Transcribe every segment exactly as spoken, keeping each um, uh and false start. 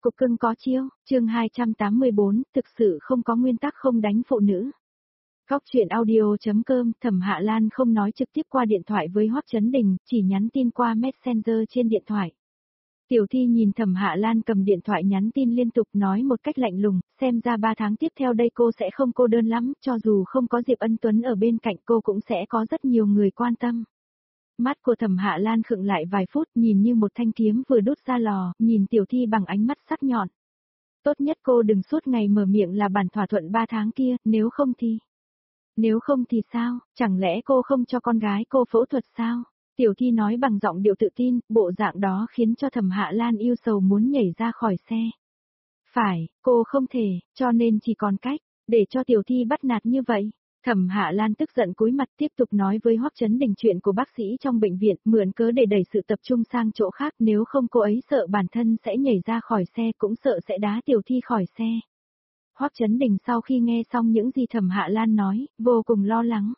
cục cưng có chiêu, chương hai trăm tám mươi bốn, thực sự không có nguyên tắc không đánh phụ nữ. Góc truyện audio.com, Thẩm Hạ Lan không nói trực tiếp qua điện thoại với Hoắc Chấn Đình, chỉ nhắn tin qua Messenger trên điện thoại. Tiểu Thi nhìn Thẩm Hạ Lan cầm điện thoại nhắn tin liên tục nói một cách lạnh lùng, xem ra ba tháng tiếp theo đây cô sẽ không cô đơn lắm, cho dù không có Diệp Ân Tuấn ở bên cạnh cô cũng sẽ có rất nhiều người quan tâm. Mắt của Thẩm Hạ Lan khựng lại vài phút, nhìn như một thanh kiếm vừa đốt ra lò, nhìn Tiểu Thi bằng ánh mắt sắc nhọn. Tốt nhất cô đừng suốt ngày mở miệng là bản thỏa thuận ba tháng kia, nếu không thì... Nếu không thì sao, chẳng lẽ cô không cho con gái cô phẫu thuật sao? Tiểu Thi nói bằng giọng điệu tự tin, bộ dạng đó khiến cho Thẩm Hạ Lan yêu sầu muốn nhảy ra khỏi xe. Phải, cô không thể, cho nên chỉ còn cách, để cho Tiểu Thi bắt nạt như vậy. Thẩm Hạ Lan tức giận cúi mặt tiếp tục nói với Hoắc Chấn Đình chuyện của bác sĩ trong bệnh viện, mượn cớ để đẩy sự tập trung sang chỗ khác, nếu không cô ấy sợ bản thân sẽ nhảy ra khỏi xe, cũng sợ sẽ đá Tiểu Thi khỏi xe. Hoắc Chấn Đình sau khi nghe xong những gì Thẩm Hạ Lan nói, vô cùng lo lắng.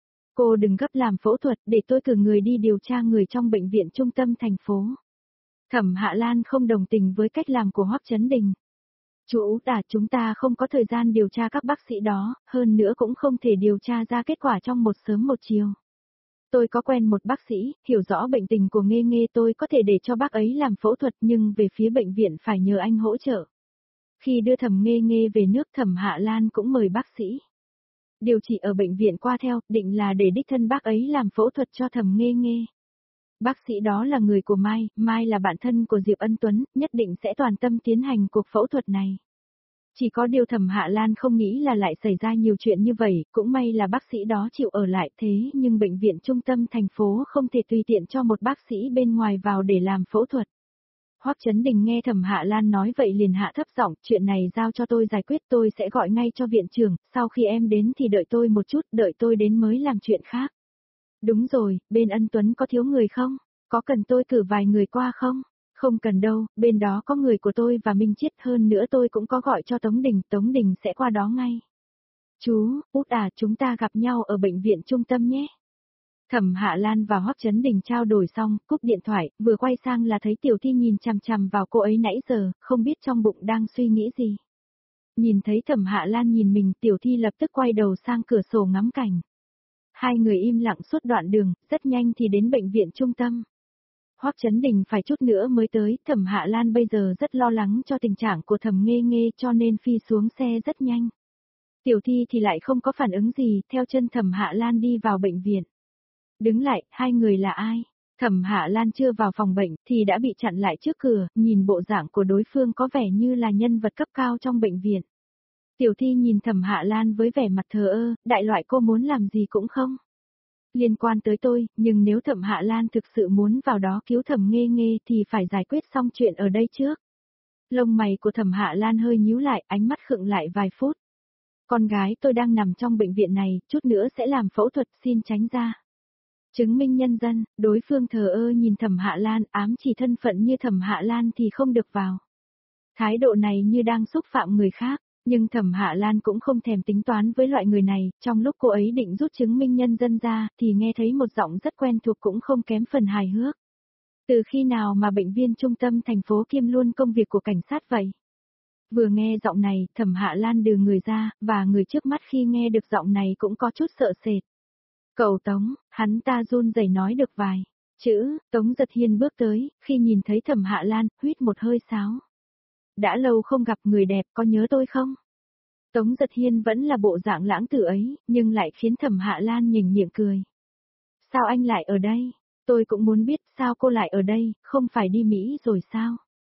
Cô đừng gấp làm phẫu thuật, để tôi cử người đi điều tra người trong bệnh viện trung tâm thành phố. Thẩm Hạ Lan không đồng tình với cách làm của Hoắc Chấn Đình. Chú Út à, chúng ta không có thời gian điều tra các bác sĩ đó, hơn nữa cũng không thể điều tra ra kết quả trong một sớm một chiều. Tôi có quen một bác sĩ, hiểu rõ bệnh tình của Nghê Nghê, tôi có thể để cho bác ấy làm phẫu thuật, nhưng về phía bệnh viện phải nhờ anh hỗ trợ. Khi đưa Thẩm Nghê Nghê về nước, Thẩm Hạ Lan cũng mời bác sĩ điều trị ở bệnh viện qua theo, định là để đích thân bác ấy làm phẫu thuật cho Thẩm Nghê Nghê. Bác sĩ đó là người của Mai, Mai là bạn thân của Diệp Ân Tuấn, nhất định sẽ toàn tâm tiến hành cuộc phẫu thuật này. Chỉ có điều Thẩm Hạ Lan không nghĩ là lại xảy ra nhiều chuyện như vậy, cũng may là bác sĩ đó chịu ở lại, thế nhưng bệnh viện trung tâm thành phố không thể tùy tiện cho một bác sĩ bên ngoài vào để làm phẫu thuật. Hoắc Chấn Đình nghe Thẩm Hạ Lan nói vậy liền hạ thấp giọng, chuyện này giao cho tôi giải quyết, tôi sẽ gọi ngay cho viện trưởng, sau khi em đến thì đợi tôi một chút, đợi tôi đến mới làm chuyện khác. Đúng rồi, bên Ân Tuấn có thiếu người không? Có cần tôi cử vài người qua không? Không cần đâu, bên đó có người của tôi và Minh Chiết, hơn nữa tôi cũng có gọi cho Tống Đình, Tống Đình sẽ qua đó ngay. Chú, Út à, chúng ta gặp nhau ở bệnh viện trung tâm nhé. Thẩm Hạ Lan và Hoắc Chấn Đình trao đổi xong, cúp điện thoại, vừa quay sang là thấy Tiểu Thi nhìn chằm chằm vào cô ấy nãy giờ, không biết trong bụng đang suy nghĩ gì. Nhìn thấy Thẩm Hạ Lan nhìn mình, Tiểu Thi lập tức quay đầu sang cửa sổ ngắm cảnh. Hai người im lặng suốt đoạn đường, rất nhanh thì đến bệnh viện trung tâm. Hoắc Chấn Đình phải chút nữa mới tới, Thẩm Hạ Lan bây giờ rất lo lắng cho tình trạng của Thẩm Nghê Nghê cho nên phi xuống xe rất nhanh. Tiểu Thi thì lại không có phản ứng gì, theo chân Thẩm Hạ Lan đi vào bệnh viện. Đứng lại, hai người là ai? Thẩm Hạ Lan chưa vào phòng bệnh thì đã bị chặn lại trước cửa, nhìn bộ dạng của đối phương có vẻ như là nhân vật cấp cao trong bệnh viện. Tiểu Thi nhìn Thẩm Hạ Lan với vẻ mặt thờ ơ, đại loại cô muốn làm gì cũng không liên quan tới tôi, nhưng nếu Thẩm Hạ Lan thực sự muốn vào đó cứu Thẩm Nghê Nghê thì phải giải quyết xong chuyện ở đây trước. Lông mày của Thẩm Hạ Lan hơi nhíu lại, ánh mắt khựng lại vài phút. Con gái tôi đang nằm trong bệnh viện này, chút nữa sẽ làm phẫu thuật, xin tránh ra. Chứng minh nhân dân, đối phương thờ ơ nhìn Thẩm Hạ Lan, ám chỉ thân phận như Thẩm Hạ Lan thì không được vào. Thái độ này như đang xúc phạm người khác, nhưng Thẩm Hạ Lan cũng không thèm tính toán với loại người này, trong lúc cô ấy định rút chứng minh nhân dân ra, thì nghe thấy một giọng rất quen thuộc cũng không kém phần hài hước. Từ khi nào mà bệnh viên trung tâm thành phố kiêm luôn công việc của cảnh sát vậy? Vừa nghe giọng này, Thẩm Hạ Lan đưa người ra, và người trước mắt khi nghe được giọng này cũng có chút sợ sệt. Cậu Tống, hắn ta run rẩy nói được vài chữ, Tống Giật Hiên bước tới, khi nhìn thấy Thẩm Hạ Lan, huýt một hơi sáo. Đã lâu không gặp, người đẹp, có nhớ tôi không? Tống Giật Hiên vẫn là bộ dạng lãng tử ấy, nhưng lại khiến Thẩm Hạ Lan nhếch miệng cười. Sao anh lại ở đây? Tôi cũng muốn biết sao cô lại ở đây, không phải đi Mỹ rồi sao?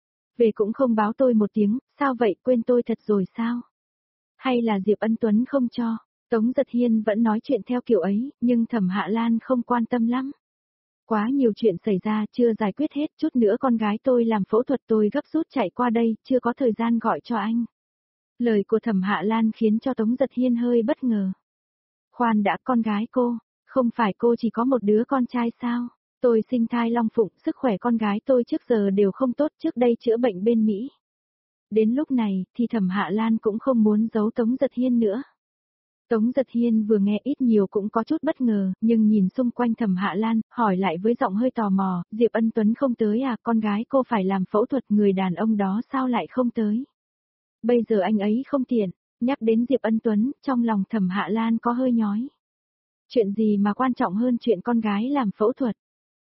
Về cũng không báo tôi một tiếng, sao vậy, quên tôi thật rồi sao? Hay là Diệp Ân Tuấn không cho? Tống Giật Hiên vẫn nói chuyện theo kiểu ấy, nhưng Thẩm Hạ Lan không quan tâm lắm. Quá nhiều chuyện xảy ra, chưa giải quyết hết, chút nữa con gái tôi làm phẫu thuật, tôi gấp rút chạy qua đây, chưa có thời gian gọi cho anh. Lời của Thẩm Hạ Lan khiến cho Tống Giật Hiên hơi bất ngờ. Khoan đã, con gái cô, không phải cô chỉ có một đứa con trai sao? Tôi sinh thai long phụng, sức khỏe con gái tôi trước giờ đều không tốt, trước đây chữa bệnh bên Mỹ. Đến lúc này, thì Thẩm Hạ Lan cũng không muốn giấu Tống Giật Hiên nữa. Tống Giật Hiên vừa nghe ít nhiều cũng có chút bất ngờ, nhưng nhìn xung quanh Thẩm Hạ Lan, hỏi lại với giọng hơi tò mò, Diệp Ân Tuấn không tới à, con gái cô phải làm phẫu thuật, người đàn ông đó sao lại không tới? Bây giờ anh ấy không tiện, nhắc đến Diệp Ân Tuấn, trong lòng Thẩm Hạ Lan có hơi nhói. Chuyện gì mà quan trọng hơn chuyện con gái làm phẫu thuật?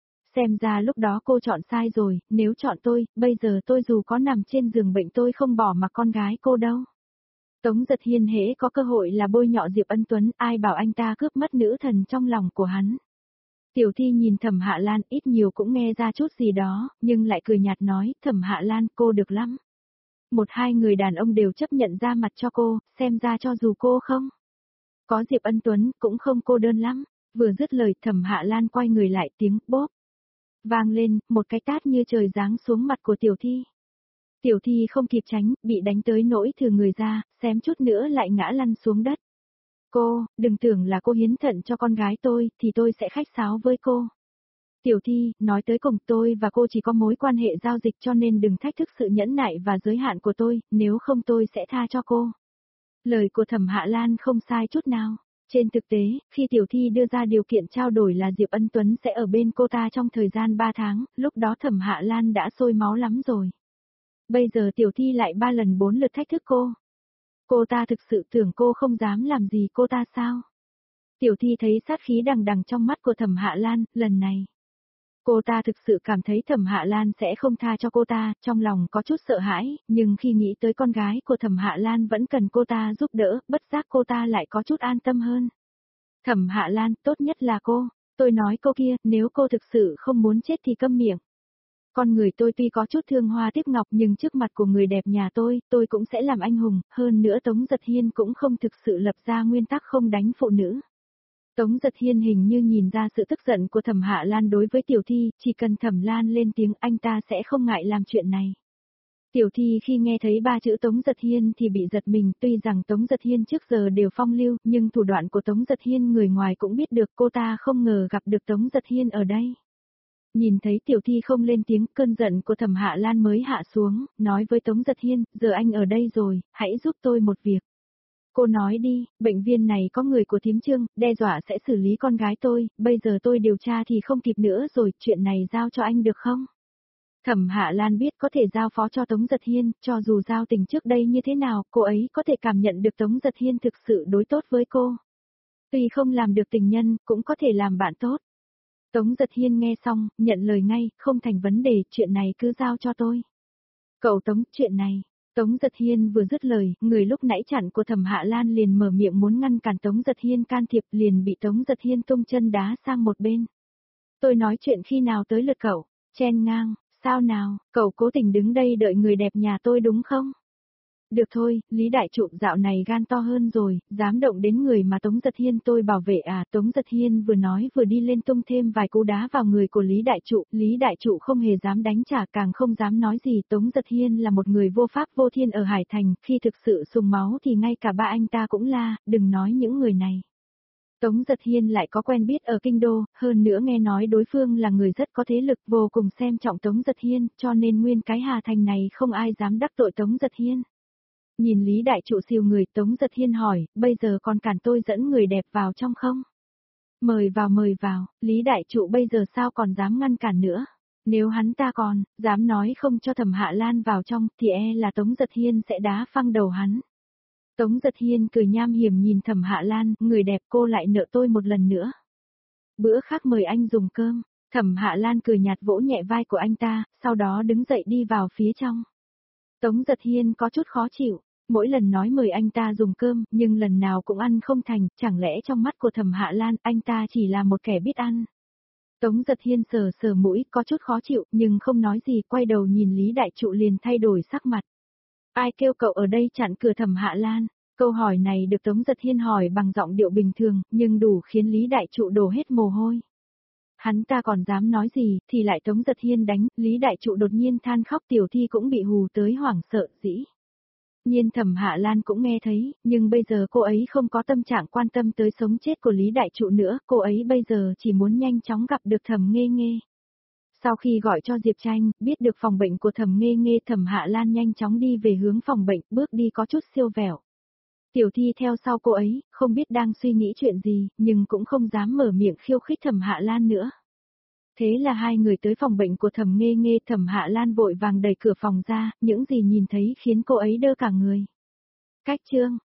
Xem ra lúc đó cô chọn sai rồi, nếu chọn tôi, bây giờ tôi dù có nằm trên giường bệnh tôi không bỏ mặc con gái cô đâu. Tống Giật Hiên hễ có cơ hội là bôi nhọ Diệp Ân Tuấn, ai bảo anh ta cướp mất nữ thần trong lòng của hắn. Tiểu Thi nhìn Thẩm Hạ Lan ít nhiều cũng nghe ra chút gì đó, nhưng lại cười nhạt nói, Thẩm Hạ Lan cô được lắm. Một hai người đàn ông đều chấp nhận ra mặt cho cô, xem ra cho dù cô không có Diệp Ân Tuấn cũng không cô đơn lắm. Vừa dứt lời Thẩm Hạ Lan quay người lại tiếng bóp vang lên, một cái tát như trời giáng xuống mặt của Tiểu Thi. Tiểu Thi không kịp tránh, bị đánh tới nỗi thừa người ra, xém chút nữa lại ngã lăn xuống đất. Cô, đừng tưởng là cô hiến thận cho con gái tôi, thì tôi sẽ khách sáo với cô. Tiểu Thi, nói tới cùng tôi và cô chỉ có mối quan hệ giao dịch cho nên đừng thách thức sự nhẫn nại và giới hạn của tôi, nếu không tôi sẽ tha cho cô. Lời của Thẩm Hạ Lan không sai chút nào. Trên thực tế, khi Tiểu Thi đưa ra điều kiện trao đổi là Diệp Ân Tuấn sẽ ở bên cô ta trong thời gian ba tháng, lúc đó Thẩm Hạ Lan đã sôi máu lắm rồi. Bây giờ Tiểu Thi lại ba lần bốn lượt thách thức cô. Cô ta thực sự tưởng cô không dám làm gì cô ta sao? Tiểu Thi thấy sát khí đằng đằng trong mắt của Thẩm Hạ Lan, lần này. Cô ta thực sự cảm thấy Thẩm Hạ Lan sẽ không tha cho cô ta, trong lòng có chút sợ hãi, nhưng khi nghĩ tới con gái của Thẩm Hạ Lan vẫn cần cô ta giúp đỡ, bất giác cô ta lại có chút an tâm hơn. Thẩm Hạ Lan, tốt nhất là cô, tôi nói cô kia, nếu cô thực sự không muốn chết thì câm miệng. Con người tôi tuy có chút thương hoa tiếc ngọc nhưng trước mặt của người đẹp nhà tôi, tôi cũng sẽ làm anh hùng, hơn nữa Tống Giật Hiên cũng không thực sự lập ra nguyên tắc không đánh phụ nữ. Tống Giật Hiên hình như nhìn ra sự tức giận của Thẩm Hạ Lan đối với Tiểu Thi, chỉ cần Thẩm Lan lên tiếng anh ta sẽ không ngại làm chuyện này. Tiểu Thi khi nghe thấy ba chữ Tống Giật Hiên thì bị giật mình, tuy rằng Tống Giật Hiên trước giờ đều phong lưu, nhưng thủ đoạn của Tống Giật Hiên người ngoài cũng biết được, cô ta không ngờ gặp được Tống Giật Hiên ở đây. Nhìn thấy Tiểu Thi không lên tiếng, cơn giận của Thẩm Hạ Lan mới hạ xuống, nói với Tống Giật Hiên, giờ anh ở đây rồi, hãy giúp tôi một việc. Cô nói đi, bệnh viện này có người của thím Trương, đe dọa sẽ xử lý con gái tôi, bây giờ tôi điều tra thì không kịp nữa rồi, chuyện này giao cho anh được không? Thẩm Hạ Lan biết có thể giao phó cho Tống Giật Hiên, cho dù giao tình trước đây như thế nào, cô ấy có thể cảm nhận được Tống Giật Hiên thực sự đối tốt với cô. Tuy không làm được tình nhân, cũng có thể làm bạn tốt. Tống Giật Hiên nghe xong, nhận lời ngay, không thành vấn đề, chuyện này cứ giao cho tôi. Cậu Tống, chuyện này. Tống Giật Hiên vừa dứt lời, người lúc nãy chặn của Thẩm Hạ Lan liền mở miệng muốn ngăn cản Tống Giật Hiên can thiệp, liền bị Tống Giật Hiên tung chân đá sang một bên. Tôi nói chuyện khi nào tới lượt cậu, chen ngang, sao nào, cậu cố tình đứng đây đợi người đẹp nhà tôi đúng không? Được thôi, Lý Đại Trụ dạo này gan to hơn rồi, dám động đến người mà Tống Giật Hiên tôi bảo vệ à. Tống Giật Hiên vừa nói vừa đi lên tung thêm vài cú đá vào người của Lý Đại Trụ, Lý Đại Trụ không hề dám đánh trả, càng không dám nói gì. Tống Giật Hiên là một người vô pháp vô thiên ở Hải Thành, khi thực sự sùng máu thì ngay cả ba anh ta cũng la, đừng nói những người này. Tống Giật Hiên lại có quen biết ở Kinh Đô, hơn nữa nghe nói đối phương là người rất có thế lực, vô cùng xem trọng Tống Giật Hiên, cho nên nguyên cái Hà Thành này không ai dám đắc tội Tống Giật Hiên. Nhìn Lý Đại Trụ siêu người, Tống Giật Hiên hỏi, bây giờ còn cản tôi dẫn người đẹp vào trong không? Mời vào mời vào, Lý Đại Trụ bây giờ sao còn dám ngăn cản nữa? Nếu hắn ta còn, dám nói không cho Thẩm Hạ Lan vào trong, thì e là Tống Giật Hiên sẽ đá phăng đầu hắn. Tống Giật Hiên cười nham hiểm nhìn Thẩm Hạ Lan, người đẹp cô lại nợ tôi một lần nữa. Bữa khác mời anh dùng cơm, Thẩm Hạ Lan cười nhạt vỗ nhẹ vai của anh ta, sau đó đứng dậy đi vào phía trong. Tống Giật Hiên có chút khó chịu. Mỗi lần nói mời anh ta dùng cơm, nhưng lần nào cũng ăn không thành, chẳng lẽ trong mắt của Thẩm Hạ Lan, anh ta chỉ là một kẻ biết ăn. Tống Giật Hiên sờ sờ mũi, có chút khó chịu, nhưng không nói gì, quay đầu nhìn Lý Đại Trụ liền thay đổi sắc mặt. Ai kêu cậu ở đây chặn cửa Thẩm Hạ Lan? Câu hỏi này được Tống Giật Hiên hỏi bằng giọng điệu bình thường, nhưng đủ khiến Lý Đại Trụ đổ hết mồ hôi. Hắn ta còn dám nói gì, thì lại Tống Giật Hiên đánh, Lý Đại Trụ đột nhiên than khóc, Tiểu Thi cũng bị hù tới hoảng sợ dĩ. Nhiên Thẩm Hạ Lan cũng nghe thấy, nhưng bây giờ cô ấy không có tâm trạng quan tâm tới sống chết của Lý Đại Trụ nữa, cô ấy bây giờ chỉ muốn nhanh chóng gặp được Thẩm Nghê Nghê. Sau khi gọi cho Diệp Tranh, biết được phòng bệnh của Thẩm Nghê Nghê, Thẩm Hạ Lan nhanh chóng đi về hướng phòng bệnh, bước đi có chút siêu vẹo. Tiểu Thi theo sau cô ấy, không biết đang suy nghĩ chuyện gì, nhưng cũng không dám mở miệng khiêu khích Thẩm Hạ Lan nữa. Thế là hai người tới phòng bệnh của Thẩm Nghê Nghê, Thẩm Hạ Lan vội vàng đẩy cửa phòng ra, những gì nhìn thấy khiến cô ấy đơ cả người. Cách chương